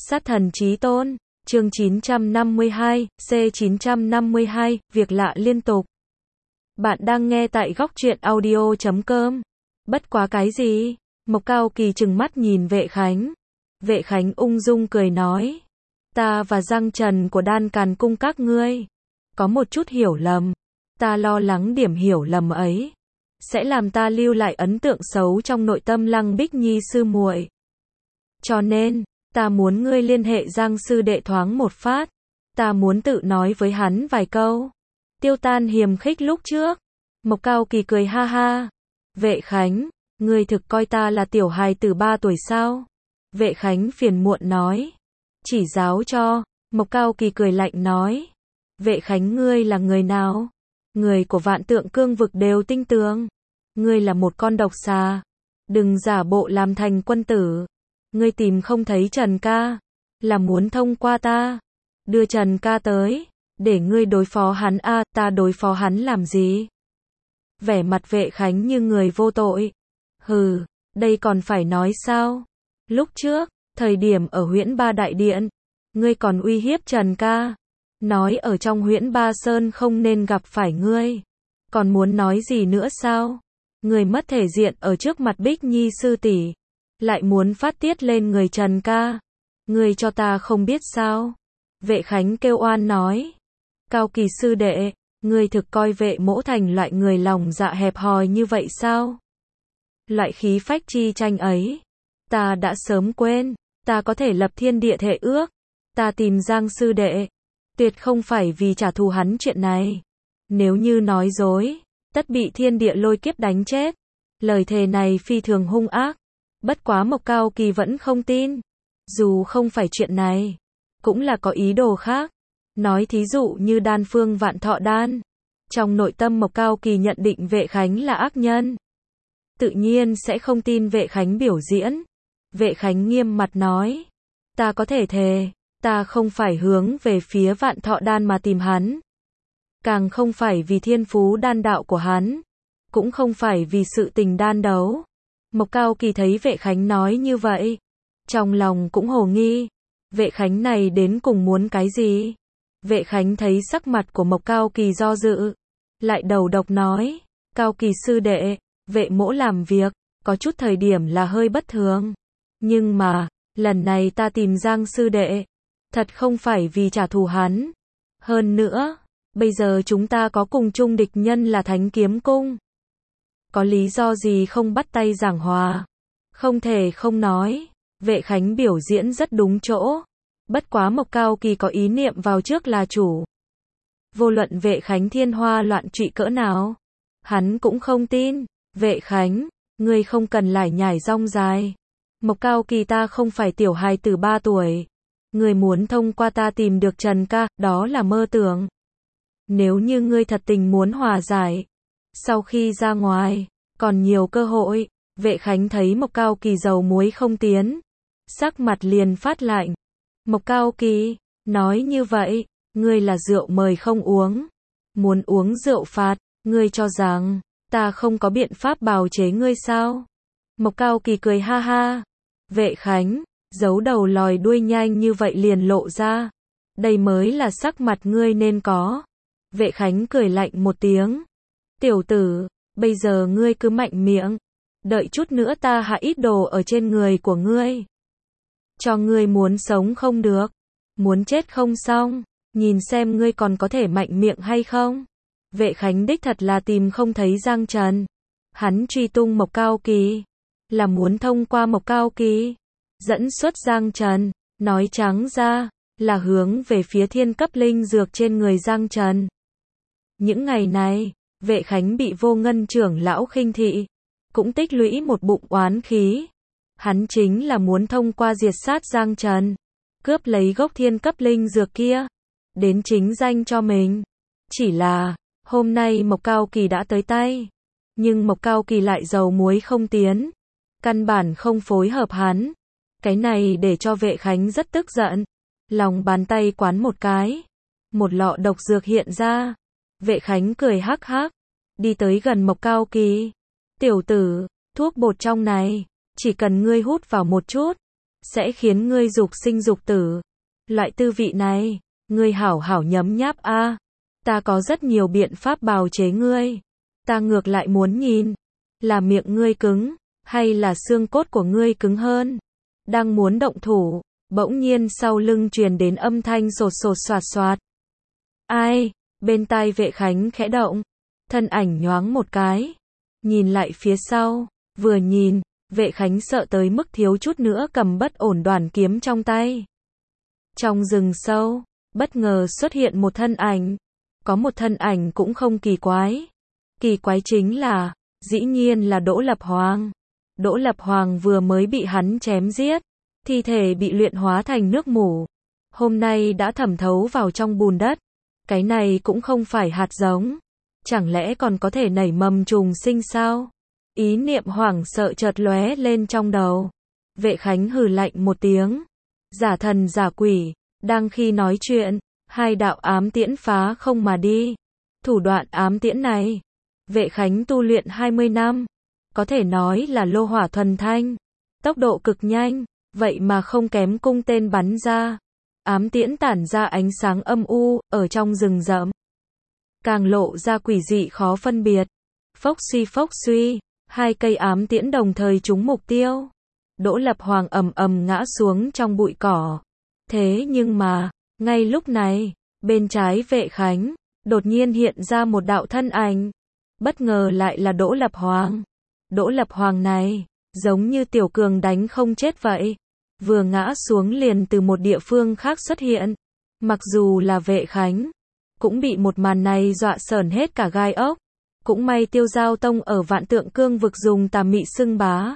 Sát thần chí tôn, chương 952, C952, việc lạ liên tục. Bạn đang nghe tại góc truyện audio.com. Bất quá cái gì? Mộc Cao Kỳ trừng mắt nhìn Vệ Khánh. Vệ Khánh ung dung cười nói. Ta và Giang Trần của Đan Càn Cung các ngươi có một chút hiểu lầm. Ta lo lắng điểm hiểu lầm ấy sẽ làm ta lưu lại ấn tượng xấu trong nội tâm Lăng Bích Nhi sư muội. Cho nên, ta muốn ngươi liên hệ Giang sư đệ thoáng một phát. Ta muốn tự nói với hắn vài câu. Tiêu Tan hiềm khích lúc trước. Mộc Cao Kỳ cười ha ha. Vệ Khánh, ngươi thực coi ta là tiểu hài tử 3 tuổi sao? Vệ Khánh phiền muộn nói. Chỉ giáo cho. Mộc Cao Kỳ cười lạnh nói. Vệ Khánh, ngươi là người nào? Người của Vạn Tượng Cương vực đều tinh tường. Ngươi là một con độc xà. Đừng giả bộ làm thành quân tử. Ngươi tìm không thấy Trần ca, là muốn thông qua ta đưa Trần ca tới để ngươi đối phó hắn a. Ta đối phó hắn làm gì? Vẻ mặt Vệ Khánh như người vô tội. Hừ, đây còn phải nói sao? Lúc trước, thời điểm ở Huyễn Ba Đại Điện, ngươi còn uy hiếp Trần ca, nói ở trong Huyễn Ba Sơn không nên gặp phải ngươi. Còn muốn nói gì nữa sao? Ngươi mất thể diện ở trước mặt Bích Nhi sư tỷ, lại muốn phát tiết lên người Trần ca. Ngươi cho ta không biết sao? Vệ Khánh kêu oan nói. Cao Kỳ sư đệ, ngươi thực coi Vệ mỗ thành loại người lòng dạ hẹp hòi như vậy sao? Loại khí phách chi tranh ấy, ta đã sớm quên. Ta có thể lập thiên địa thể ước. Ta tìm Giang sư đệ, tuyệt không phải vì trả thù hắn chuyện này. Nếu như nói dối, tất bị thiên địa lôi kiếp đánh chết. Lời thề này phi thường hung ác. Bất quá Mộc Cao Kỳ vẫn không tin. Dù không phải chuyện này, cũng là có ý đồ khác. Nói thí dụ như đan phương Vạn Thọ Đan. Trong nội tâm Mộc Cao Kỳ nhận định Vệ Khánh là ác nhân, tự nhiên sẽ không tin Vệ Khánh biểu diễn. Vệ Khánh nghiêm mặt nói. Ta có thể thề, ta không phải hướng về phía Vạn Thọ Đan mà tìm hắn. Càng không phải vì thiên phú đan đạo của hắn. Cũng không phải vì sự tình đan đấu. Mộc Cao Kỳ thấy Vệ Khánh nói như vậy, trong lòng cũng hồ nghi. Vệ Khánh này đến cùng muốn cái gì? Vệ Khánh thấy sắc mặt của Mộc Cao Kỳ do dự, lại đầu độc nói. Cao Kỳ sư đệ, Vệ mỗ làm việc, có chút thời điểm là hơi bất thường. Nhưng mà, lần này ta tìm Giang sư đệ, thật không phải vì trả thù hắn. Hơn nữa, bây giờ chúng ta có cùng chung địch nhân là Thánh Kiếm Cung. Có lý do gì không bắt tay giảng hòa? Không thể không nói, Vệ Khánh biểu diễn rất đúng chỗ. Bất quá Mộc Cao Kỳ có ý niệm vào trước là chủ. Vô luận Vệ Khánh thiên hoa loạn trụy cỡ nào, hắn cũng không tin. Vệ Khánh, ngươi không cần lải nhải rong dài. Mộc Cao Kỳ, ta không phải tiểu hài tử 3 tuổi. Ngươi muốn thông qua ta tìm được Trần ca, đó là mơ tưởng. Nếu như ngươi thật tình muốn hòa giải, sau khi ra ngoài, còn nhiều cơ hội. Vệ Khánh thấy Mộc Cao Kỳ dầu muối không tiến, sắc mặt liền phát lạnh. Mộc Cao Kỳ, nói như vậy, ngươi là rượu mời không uống, muốn uống rượu phạt, ngươi cho rằng ta không có biện pháp bào chế ngươi sao? Mộc Cao Kỳ cười ha ha. Vệ Khánh, giấu đầu lòi đuôi nhanh như vậy liền lộ ra, đây mới là sắc mặt ngươi nên có. Vệ Khánh cười lạnh một tiếng. Tiểu tử, bây giờ ngươi cứ mạnh miệng, đợi chút nữa ta hạ ít đồ ở trên người của ngươi. Cho ngươi muốn sống không được, muốn chết không xong, nhìn xem ngươi còn có thể mạnh miệng hay không. Vệ Khánh đích thật là tìm không thấy Giang Trần. Hắn truy tung Mộc Cao Kỳ, là muốn thông qua Mộc Cao Kỳ, dẫn xuất Giang Trần, nói trắng ra, là hướng về phía thiên cấp linh dược trên người Giang Trần. Những ngày này, Vệ Khánh bị Vô Ngân trưởng lão khinh thị, cũng tích lũy một bụng oán khí. Hắn chính là muốn thông qua diệt sát Giang Trần, cướp lấy gốc thiên cấp linh dược kia, đến chính danh cho mình. Chỉ là, hôm nay Mộc Cao Kỳ đã tới tay, nhưng Mộc Cao Kỳ lại dầu muối không tiến, căn bản không phối hợp hắn. Cái này để cho Vệ Khánh rất tức giận, lòng bàn tay quán một cái, một lọ độc dược hiện ra. Vệ Khánh cười hắc hắc, đi tới gần Mộc Cao Kỳ. Tiểu tử, thuốc bột trong này, chỉ cần ngươi hút vào một chút, sẽ khiến ngươi dục sinh dục tử. Loại tư vị này, ngươi hảo hảo nhấm nháp a. Ta có rất nhiều biện pháp bào chế ngươi. Ta ngược lại muốn nhìn, là miệng ngươi cứng, hay là xương cốt của ngươi cứng hơn. Đang muốn động thủ, bỗng nhiên sau lưng truyền đến âm thanh sột sột soạt soạt. Ai? Bên tai Vệ Khánh khẽ động, thân ảnh nhoáng một cái, nhìn lại phía sau, vừa nhìn, Vệ Khánh sợ tới mức thiếu chút nữa cầm bất ổn đoản kiếm trong tay. Trong rừng sâu, bất ngờ xuất hiện một thân ảnh. Có một thân ảnh cũng không kỳ quái. Kỳ quái chính là, dĩ nhiên là Đỗ Lập Hoàng. Đỗ Lập Hoàng vừa mới bị hắn chém giết, thi thể bị luyện hóa thành nước mủ. Hôm nay đã thẩm thấu vào trong bùn đất. Cái này cũng không phải hạt giống. Chẳng lẽ còn có thể nảy mầm trùng sinh sao? Ý niệm hoảng sợ chợt lóe lên trong đầu. Vệ Khánh hừ lạnh một tiếng. Giả thần giả quỷ, đang khi nói chuyện, hai đạo ám tiễn phá không mà đi. Thủ đoạn ám tiễn này, Vệ Khánh tu luyện 20 năm, có thể nói là lô hỏa thuần thanh, tốc độ cực nhanh, vậy mà không kém cung tên bắn ra. Ám tiễn tản ra ánh sáng âm u, ở trong rừng rậm. Càng lộ ra quỷ dị khó phân biệt. Phốc suy, hai cây ám tiễn đồng thời trúng mục tiêu. Đỗ Lập Hoàng ầm ầm ngã xuống trong bụi cỏ. Thế nhưng mà, ngay lúc này, bên trái Vệ Khánh, đột nhiên hiện ra một đạo thân ảnh. Bất ngờ lại là Đỗ Lập Hoàng. Đỗ Lập Hoàng này, giống như tiểu cường đánh không chết vậy. Vừa ngã xuống liền từ một địa phương khác xuất hiện. Mặc dù là Vệ Khánh, cũng bị một màn này dọa sởn hết cả gai ốc. Cũng may Tiêu Giao Tông ở Vạn Tượng Cương vực dùng tà mị xưng bá.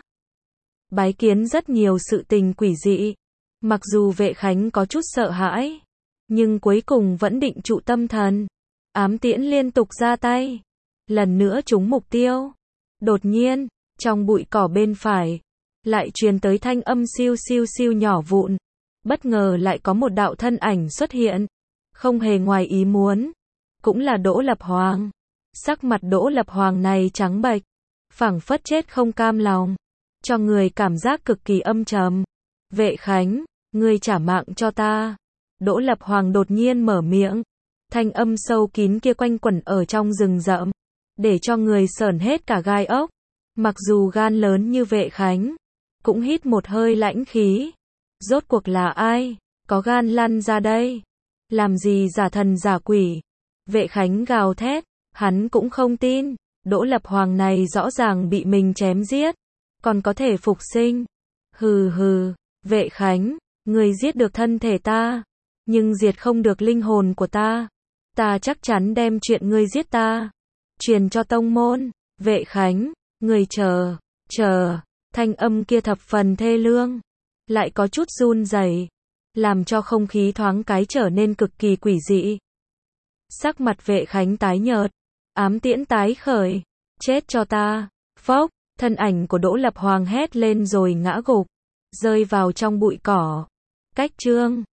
Bái kiến rất nhiều sự tình quỷ dị. Mặc dù Vệ Khánh có chút sợ hãi, nhưng cuối cùng vẫn định trụ tâm thần. Ám tiễn liên tục ra tay, lần nữa trúng mục tiêu. Đột nhiên, trong bụi cỏ bên phải, lại truyền tới thanh âm siêu siêu siêu nhỏ vụn. Bất ngờ lại có một đạo thân ảnh xuất hiện, không hề ngoài ý muốn, cũng là Đỗ Lập Hoàng. Sắc mặt Đỗ Lập Hoàng này trắng bệch, phảng phất chết không cam lòng, cho người cảm giác cực kỳ âm trầm. Vệ Khánh, ngươi trả mạng cho ta. Đỗ Lập Hoàng đột nhiên mở miệng, thanh âm sâu kín kia quanh quẩn ở trong rừng rậm, để cho người sởn hết cả gai ốc. Mặc dù gan lớn như Vệ Khánh, cũng hít một hơi lãnh khí. Rốt cuộc là ai, có gan lăn ra đây, làm gì giả thần giả quỷ. Vệ Khánh gào thét, hắn cũng không tin, Đỗ Lập Hoàng này rõ ràng bị mình chém giết, còn có thể phục sinh. Hừ hừ, Vệ Khánh, ngươi giết được thân thể ta, nhưng diệt không được linh hồn của ta. Ta chắc chắn đem chuyện ngươi giết ta truyền cho tông môn. Vệ Khánh, ngươi chờ, thanh âm kia thập phần thê lương, lại có chút run rẩy, làm cho không khí thoáng cái trở nên cực kỳ quỷ dị. Sắc mặt Vệ Khánh tái nhợt, ám tiễn tái khởi, chết cho ta. Phốc, thân ảnh của Đỗ Lập Hoàng hét lên rồi ngã gục, rơi vào trong bụi cỏ. Cách chương